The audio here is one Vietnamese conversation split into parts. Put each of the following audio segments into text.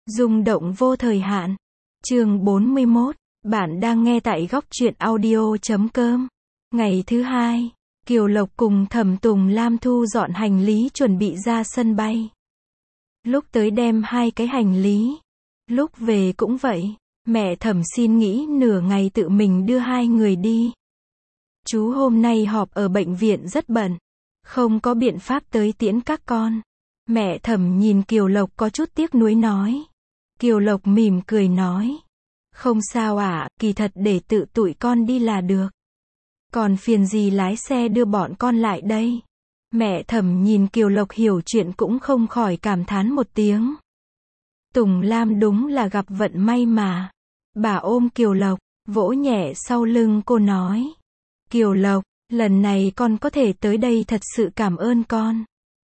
Rung động vô thời hạn. Chương 41. Bạn đang nghe tại góc truyện audio.com. Ngày thứ hai, Kiều Lộc cùng Thẩm Tùng Lam thu dọn hành lý chuẩn bị ra sân bay. Lúc tới đem 2 cái hành lý. Lúc về cũng vậy. Mẹ Thẩm xin nghỉ nửa ngày tự mình đưa 2 người đi. Chú hôm nay họp ở bệnh viện rất bận. Không có biện pháp tới tiễn các con. Mẹ Thẩm nhìn Kiều Lộc có chút tiếc nuối nói. Kiều Lộc mỉm cười nói. Không sao ạ, kỳ thật để tự tụi con đi là được. Còn phiền gì lái xe đưa bọn con lại đây. Mẹ Thẩm nhìn Kiều Lộc hiểu chuyện cũng không khỏi cảm thán một tiếng. Tùng Lam đúng là gặp vận may mà. Bà ôm Kiều Lộc, vỗ nhẹ sau lưng cô nói. Kiều Lộc, lần này con có thể tới đây thật sự cảm ơn con.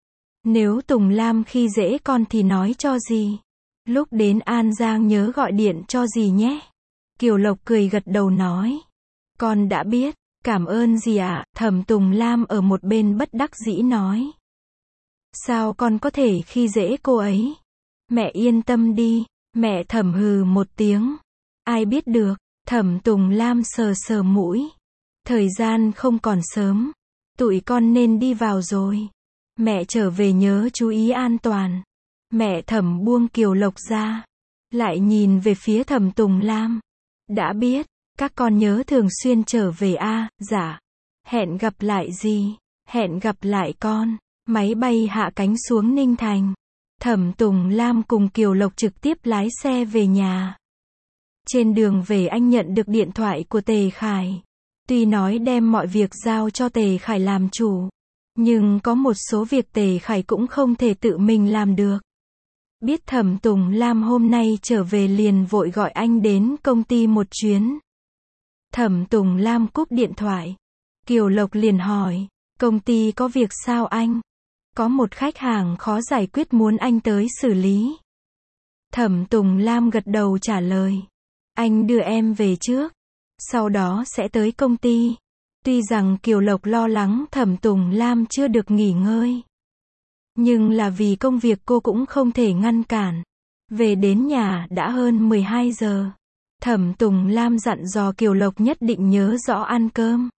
Nếu Tùng Lam khi dễ con thì nói cho gì. Lúc đến An Giang nhớ gọi điện cho gì nhé. Kiều Lộc cười gật đầu nói. Con đã biết, cảm ơn gì ạ, Thẩm Tùng Lam ở một bên bất đắc dĩ nói. Sao con có thể khi dễ cô ấy? Mẹ yên tâm đi, mẹ Thẩm hừ một tiếng. Ai biết được, Thẩm Tùng Lam sờ sờ mũi. Thời gian không còn sớm, tụi con nên đi vào rồi. Mẹ trở về nhớ chú ý an toàn. Mẹ Thẩm buông Kiều Lộc ra, lại nhìn về phía Thẩm Tùng Lam. Đã biết, các con nhớ thường xuyên trở về a. Dạ. Hẹn gặp lại gì? Hẹn gặp lại con. Máy bay hạ cánh xuống Ninh Thành. Thẩm Tùng Lam cùng Kiều Lộc trực tiếp lái xe về nhà. Trên đường về anh nhận được điện thoại của Tề Khải. Tuy nói đem mọi việc giao cho Tề Khải làm chủ, nhưng có một số việc Tề Khải cũng không thể tự mình làm được. Biết Thẩm Tùng Lam hôm nay trở về liền vội gọi anh đến công ty một chuyến. Thẩm Tùng Lam cúp điện thoại. Kiều Lộc liền hỏi, công ty có việc sao anh? Có một khách hàng khó giải quyết muốn anh tới xử lý. Thẩm Tùng Lam gật đầu trả lời. Anh đưa em về trước, sau đó sẽ tới công ty. Tuy rằng Kiều Lộc lo lắng Thẩm Tùng Lam chưa được nghỉ ngơi, nhưng là vì công việc cô cũng không thể ngăn cản. Về đến nhà đã hơn 12 giờ. Thẩm Tùng Lam dặn dò Kiều Lộc nhất định nhớ rõ ăn cơm.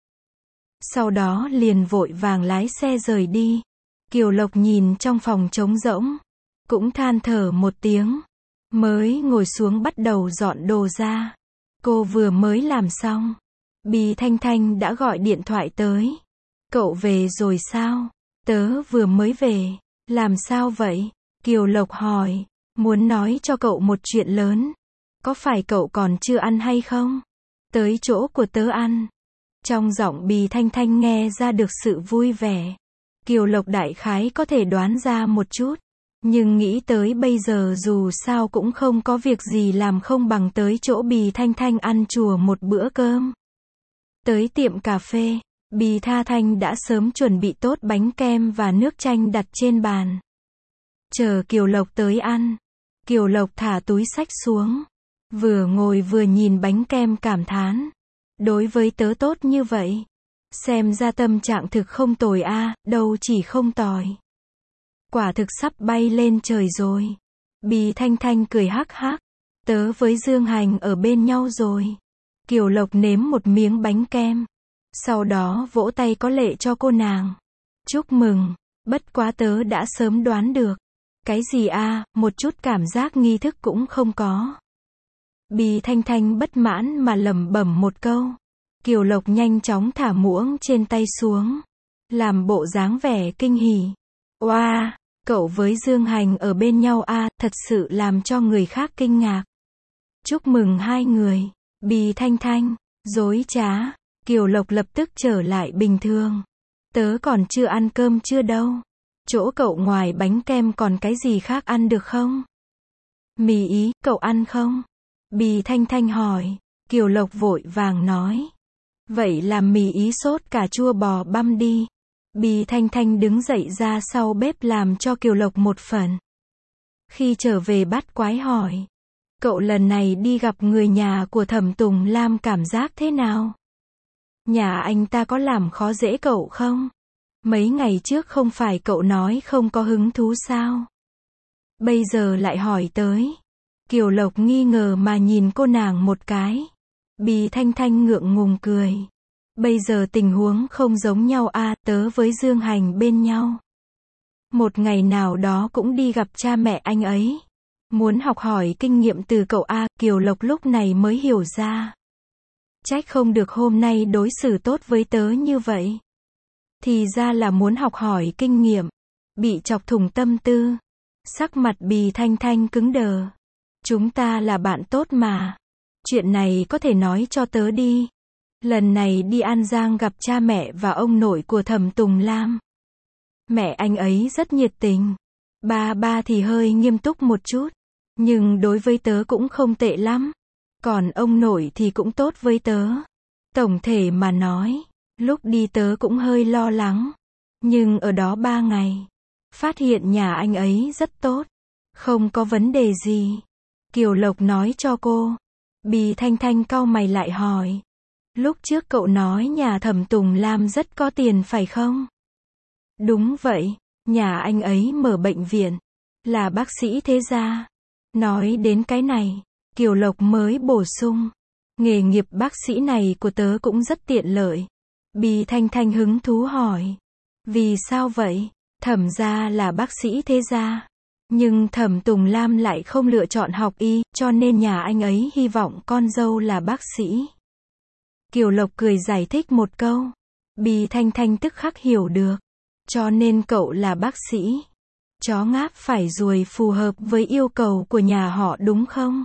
Sau đó liền vội vàng lái xe rời đi. Kiều Lộc nhìn trong phòng trống rỗng, cũng than thở một tiếng. Mới ngồi xuống bắt đầu dọn đồ ra. Cô vừa mới làm xong, Bì Thanh Thanh đã gọi điện thoại tới. Cậu về rồi sao? Tớ vừa mới về. Làm sao vậy? Kiều Lộc hỏi. Muốn nói cho cậu một chuyện lớn. Có phải cậu còn chưa ăn hay không? Tới chỗ của tớ ăn. Trong giọng Bì Thanh Thanh nghe ra được sự vui vẻ. Kiều Lộc đại khái có thể đoán ra một chút. Nhưng nghĩ tới bây giờ dù sao cũng không có việc gì làm không bằng tới chỗ Bì Thanh Thanh ăn chùa một bữa cơm. Tới tiệm cà phê, Bì Tha Thanh đã sớm chuẩn bị tốt bánh kem và nước chanh đặt trên bàn. Chờ Kiều Lộc tới ăn. Kiều Lộc thả túi xách xuống. Vừa ngồi vừa nhìn bánh kem cảm thán. Đối với tớ tốt như vậy. Xem ra tâm trạng thực không tồi a, đâu chỉ không tồi. Quả thực sắp bay lên trời rồi. Bì Thanh Thanh cười hắc hắc. Tớ với Dương Hành ở bên nhau rồi. Kiều Lộc nếm một miếng bánh kem. Sau đó vỗ tay có lệ cho cô nàng. Chúc mừng. Bất quá tớ đã sớm đoán được. Cái gì a, một chút cảm giác nghi thức cũng không có. Bì Thanh Thanh bất mãn mà lẩm bẩm một câu. Kiều Lộc nhanh chóng thả muỗng trên tay xuống. Làm bộ dáng vẻ kinh hỉ. Oa, cậu với Dương Hành ở bên nhau a, thật sự làm cho người khác kinh ngạc. Chúc mừng hai người. Bì Thanh Thanh, dối trá. Kiều Lộc lập tức trở lại bình thường. Tớ còn chưa ăn cơm chưa đâu. Chỗ cậu ngoài bánh kem còn cái gì khác ăn được không? Mì ý, cậu ăn không? Bì Thanh Thanh hỏi. Kiều Lộc vội vàng nói. Vậy làm mì ý sốt cà chua bò băm đi. Bì Thanh Thanh đứng dậy ra sau bếp làm cho Kiều Lộc một phần. Khi trở về bắt quái hỏi. Cậu lần này đi gặp người nhà của Thẩm Tùng Lam cảm giác thế nào? Nhà anh ta có làm khó dễ cậu không? Mấy ngày trước không phải cậu nói không có hứng thú sao? Bây giờ lại hỏi tới. Kiều Lộc nghi ngờ mà nhìn cô nàng một cái. Bì Thanh Thanh ngượng ngùng cười. Bây giờ tình huống không giống nhau a, tớ với Dương Hành bên nhau. Một ngày nào đó cũng đi gặp cha mẹ anh ấy. Muốn học hỏi kinh nghiệm từ cậu a, Kiều Lộc lúc này mới hiểu ra. Trách không được hôm nay đối xử tốt với tớ như vậy. Thì ra là muốn học hỏi kinh nghiệm. Bị chọc thủng tâm tư. Sắc mặt Bì Thanh Thanh cứng đờ. Chúng ta là bạn tốt mà. Chuyện này có thể nói cho tớ đi. Lần này đi An Giang gặp cha mẹ và ông nội của Thẩm Tùng Lam. Mẹ anh ấy rất nhiệt tình. Ba thì hơi nghiêm túc một chút. Nhưng đối với tớ cũng không tệ lắm. Còn ông nội thì cũng tốt với tớ. Tổng thể mà nói, lúc đi tớ cũng hơi lo lắng. Nhưng ở đó 3 ngày, phát hiện nhà anh ấy rất tốt. Không có vấn đề gì. Kiều Lộc nói cho cô. Bì Thanh Thanh cau mày lại hỏi. Lúc trước cậu nói nhà Thẩm Tùng Lam rất có tiền phải không? Đúng vậy, nhà anh ấy mở bệnh viện. Là bác sĩ thế gia. Nói đến cái này, Kiều Lộc mới bổ sung. Nghề nghiệp bác sĩ này của tớ cũng rất tiện lợi. Bì Thanh Thanh hứng thú hỏi. Vì sao vậy? Thẩm gia là bác sĩ thế gia. Nhưng Thẩm Tùng Lam lại không lựa chọn học y, cho nên nhà anh ấy hy vọng con dâu là bác sĩ. Kiều Lộc cười giải thích một câu. Bì Thanh Thanh tức khắc hiểu được. Cho nên cậu là bác sĩ. Chó ngáp phải ruồi phù hợp với yêu cầu của nhà họ đúng không?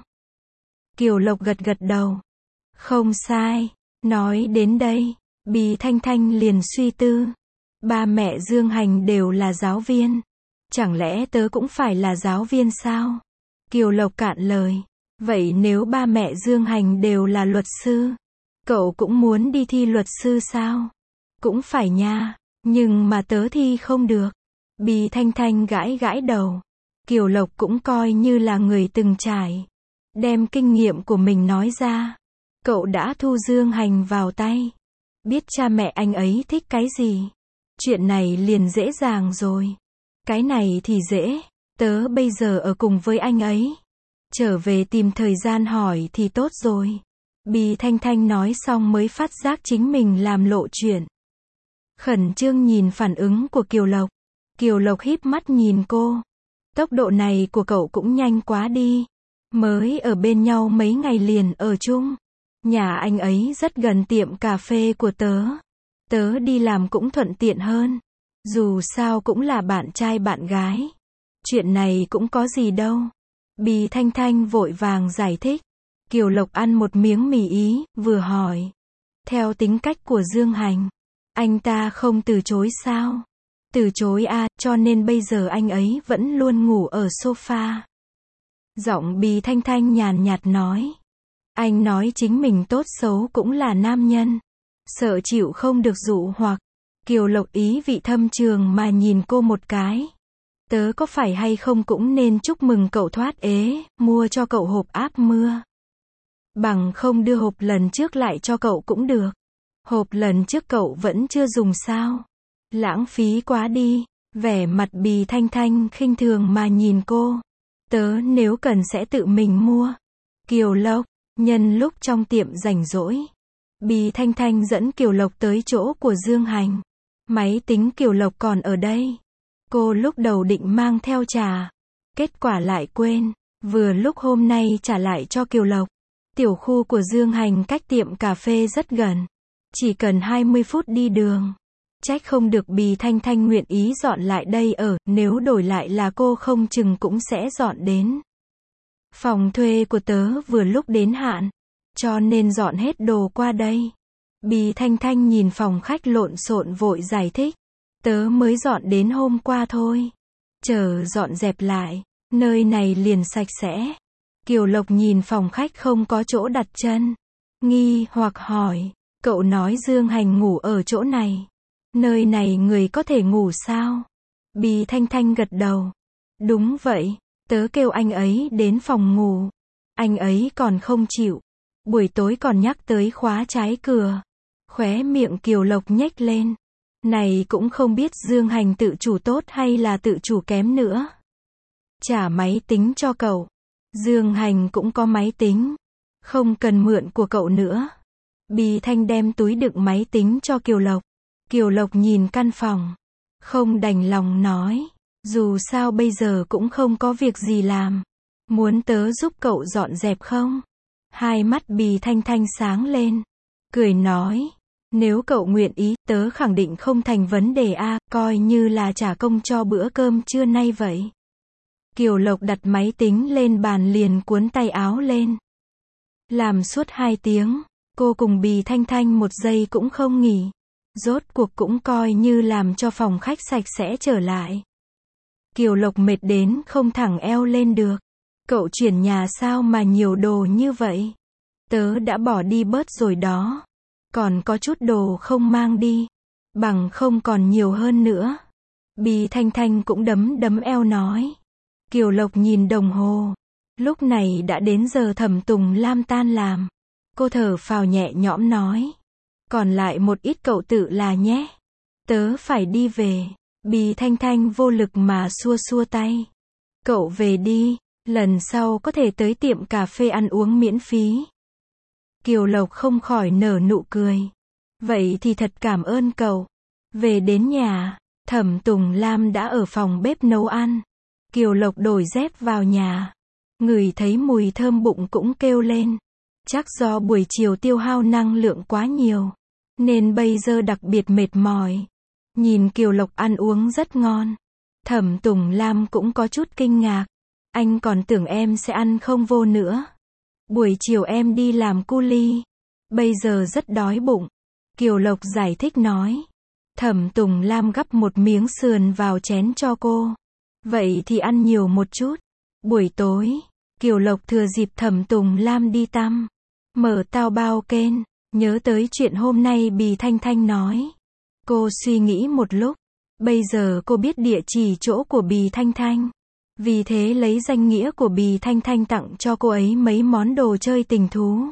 Kiều Lộc gật gật đầu. Không sai. Nói đến đây, Bì Thanh Thanh liền suy tư. Ba mẹ Dương Hành đều là giáo viên. Chẳng lẽ tớ cũng phải là giáo viên sao? Kiều Lộc cạn lời. Vậy nếu ba mẹ Dương Hành đều là luật sư, cậu cũng muốn đi thi luật sư sao? Cũng phải nha. Nhưng mà tớ thi không được. Bì Thanh Thanh gãi gãi đầu. Kiều Lộc cũng coi như là người từng trải. Đem kinh nghiệm của mình nói ra. Cậu đã thu Dương Hành vào tay. Biết cha mẹ anh ấy thích cái gì. Chuyện này liền dễ dàng rồi. Cái này thì dễ. Tớ bây giờ ở cùng với anh ấy. Trở về tìm thời gian hỏi thì tốt rồi. Bì Thanh Thanh nói xong mới phát giác chính mình làm lộ chuyện. Khẩn trương nhìn phản ứng của Kiều Lộc. Kiều Lộc híp mắt nhìn cô. Tốc độ này của cậu cũng nhanh quá đi. Mới ở bên nhau mấy ngày liền ở chung. Nhà anh ấy rất gần tiệm cà phê của tớ. Tớ đi làm cũng thuận tiện hơn. Dù sao cũng là bạn trai bạn gái. Chuyện này cũng có gì đâu. Bì Thanh Thanh vội vàng giải thích. Kiều Lộc ăn một miếng mì ý, vừa hỏi. Theo tính cách của Dương Hành, anh ta không từ chối sao? Từ chối à, cho nên bây giờ anh ấy vẫn luôn ngủ ở sofa. Giọng Bì Thanh Thanh nhàn nhạt nói. Anh nói chính mình tốt xấu cũng là nam nhân. Sợ chịu không được dụ hoặc. Kiều Lộc ý vị thâm trường mà nhìn cô một cái. Tớ có phải hay không cũng nên chúc mừng cậu thoát ế, mua cho cậu hộp áp mưa. Bằng không đưa hộp lần trước lại cho cậu cũng được. Hộp lần trước cậu vẫn chưa dùng sao? Lãng phí quá đi. Vẻ mặt Bì Thanh Thanh khinh thường mà nhìn cô. Tớ nếu cần sẽ tự mình mua. Kiều Lộc, nhân lúc trong tiệm rảnh rỗi, Bì Thanh Thanh dẫn Kiều Lộc tới chỗ của Dương Hành. Máy tính Kiều Lộc còn ở đây. Cô lúc đầu định mang theo trả. Kết quả lại quên. Vừa lúc hôm nay trả lại cho Kiều Lộc. Tiểu khu của Dương Hành cách tiệm cà phê rất gần. Chỉ cần 20 phút đi đường. Trách không được Bì Thanh Thanh nguyện ý dọn lại đây ở, nếu đổi lại là cô không chừng cũng sẽ dọn đến. Phòng thuê của tớ vừa lúc đến hạn, cho nên dọn hết đồ qua đây. Bì Thanh Thanh nhìn phòng khách lộn xộn vội giải thích. Tớ mới dọn đến hôm qua thôi. Chờ dọn dẹp lại, nơi này liền sạch sẽ. Kiều Lộc nhìn phòng khách không có chỗ đặt chân. Nghi hoặc hỏi, cậu nói Dương Hành ngủ ở chỗ này. Nơi này người có thể ngủ sao? Bì Thanh Thanh gật đầu. Đúng vậy, tớ kêu anh ấy đến phòng ngủ. Anh ấy còn không chịu. Buổi tối còn nhắc tới khóa trái cửa. Khóe miệng Kiều Lộc nhếch lên. Này cũng không biết Dương Hành tự chủ tốt hay là tự chủ kém nữa. Trả máy tính cho cậu. Dương Hành cũng có máy tính. Không cần mượn của cậu nữa. Bì Thanh đem túi đựng máy tính cho Kiều Lộc. Kiều Lộc nhìn căn phòng. Không đành lòng nói. Dù sao bây giờ cũng không có việc gì làm. Muốn tớ giúp cậu dọn dẹp không? Hai mắt Bì Thanh Thanh sáng lên. Cười nói. Nếu cậu nguyện ý, tớ khẳng định không thành vấn đề a, coi như là trả công cho bữa cơm trưa nay vậy. Kiều Lộc đặt máy tính lên bàn liền cuốn tay áo lên. Làm suốt 2 tiếng, cô cùng Bì Thanh Thanh 1 giây cũng không nghỉ. Rốt cuộc cũng coi như làm cho phòng khách sạch sẽ trở lại. Kiều Lộc mệt đến không thẳng eo lên được. Cậu chuyển nhà sao mà nhiều đồ như vậy? Tớ đã bỏ đi bớt rồi đó. Còn có chút đồ không mang đi. Bằng không còn nhiều hơn nữa. Bì Thanh Thanh cũng đấm eo nói. Kiều Lộc nhìn đồng hồ. Lúc này đã đến giờ Thẩm Tùng Lam tan làm. Cô thở phào nhẹ nhõm nói. Còn lại một ít cậu tự là nhé. Tớ phải đi về. Bì Thanh Thanh vô lực mà xua xua tay. Cậu về đi. Lần sau có thể tới tiệm cà phê ăn uống miễn phí. Kiều Lộc không khỏi nở nụ cười. Vậy thì thật cảm ơn cậu. Về đến nhà, Thẩm Tùng Lam đã ở phòng bếp nấu ăn. Kiều Lộc đổi dép vào nhà. Ngửi thấy mùi thơm bụng cũng kêu lên. Chắc do buổi chiều tiêu hao năng lượng quá nhiều. Nên bây giờ đặc biệt mệt mỏi. Nhìn Kiều Lộc ăn uống rất ngon. Thẩm Tùng Lam cũng có chút kinh ngạc. Anh còn tưởng em sẽ ăn không vô nữa. Buổi chiều em đi làm cu li. Bây giờ rất đói bụng. Kiều Lộc giải thích nói. Thẩm Tùng Lam gắp một miếng sườn vào chén cho cô. Vậy thì ăn nhiều một chút. Buổi tối, Kiều Lộc thừa dịp Thẩm Tùng Lam đi tắm. Mở tao bao kênh. Nhớ tới chuyện hôm nay Bì Thanh Thanh nói. Cô suy nghĩ một lúc. Bây giờ cô biết địa chỉ chỗ của Bì Thanh Thanh. Vì thế lấy danh nghĩa của Bì Thanh Thanh tặng cho cô ấy mấy món đồ chơi tình thú.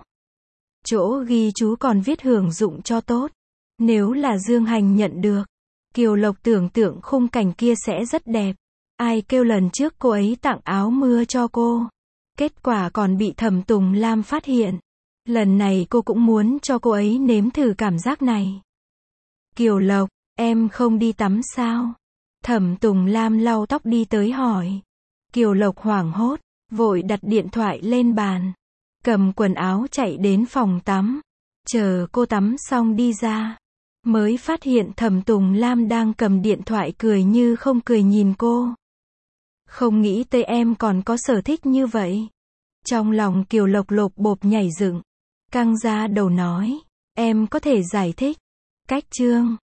Chỗ ghi chú còn viết hưởng dụng cho tốt. Nếu là Dương Hành nhận được, Kiều Lộc tưởng tượng khung cảnh kia sẽ rất đẹp. Ai kêu lần trước cô ấy tặng áo mưa cho cô. Kết quả còn bị Thẩm Tùng Lam phát hiện. Lần này cô cũng muốn cho cô ấy nếm thử cảm giác này. Kiều Lộc, em không đi tắm sao? Thẩm Tùng Lam lau tóc đi tới hỏi. Kiều Lộc hoảng hốt, vội đặt điện thoại lên bàn. Cầm quần áo chạy đến phòng tắm. Chờ cô tắm xong đi ra. Mới phát hiện Thẩm Tùng Lam đang cầm điện thoại cười như không cười nhìn cô. Không nghĩ tới em còn có sở thích như vậy. Trong lòng Kiều Lộc lộp bộp nhảy dựng. Căng ra đầu nói. Em có thể giải thích. Cách chương.